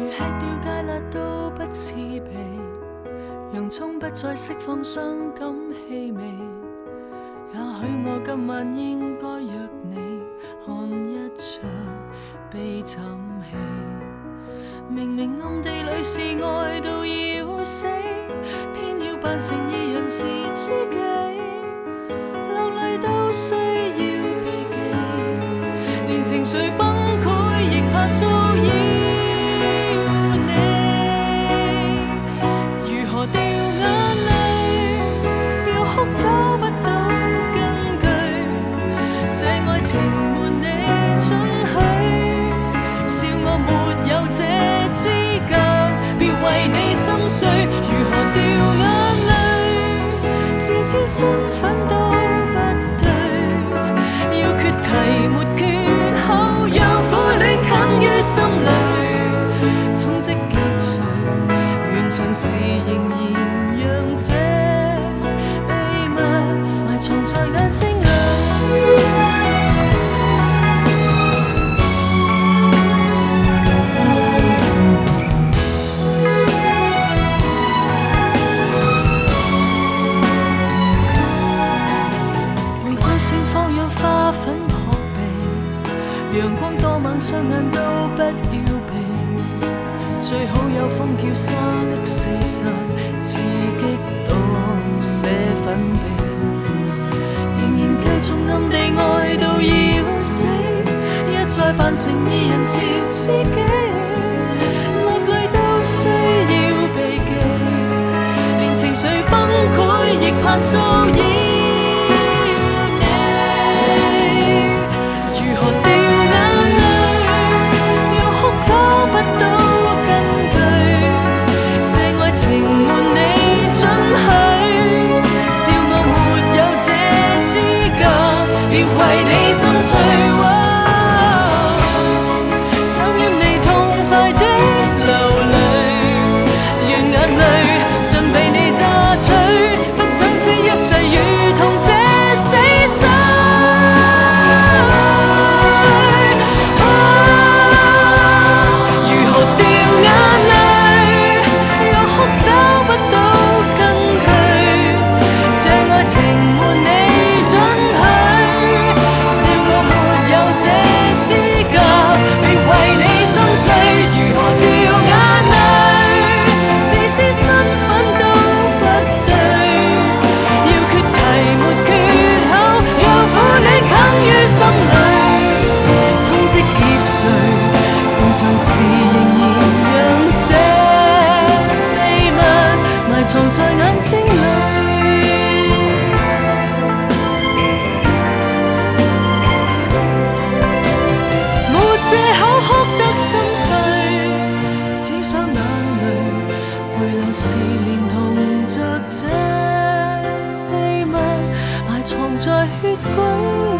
吃掉芥辣都不刺鼻，洋葱不再释放伤感气味。也许我今晚应该约你看一场悲惨戏。明明暗地里是爱到要死，偏要扮成二人是知己，流泪都需要避忌，连情绪崩溃亦怕騷擾你。如何掉眼淚，要哭找不到根據，這愛情瞞你准許，笑我沒有這資格，別為你心碎。如何掉眼淚，自知身份都不對，要決題沒缺口，讓苦戀啃於心裏，衝擊結束，完場時仍然讓這秘密埋藏在眼睛裏。花粉撲鼻，陽光多猛，雙眼都不要避，最好有風叫沙礫四散，刺激到瀉粉鼻，仍然繼續暗地愛到要死，一再扮成二人是知己，落淚都需要避忌，連情緒崩潰亦怕騷擾。別為你心碎，想因你痛快的流淚，願眼淚盡被你榨取，不想這一世如同這死水。如何掉眼淚，若哭找不到根據，這愛情瞞你准許。如何掉眼淚，自知身份都不對，要決題沒缺口，讓苦戀啃於心裏，衝擊結碎，完場時仍然讓這秘密埋藏在眼睛裏。沒藉口哭得心碎，只想眼淚回流時連同着這秘密埋藏在血管。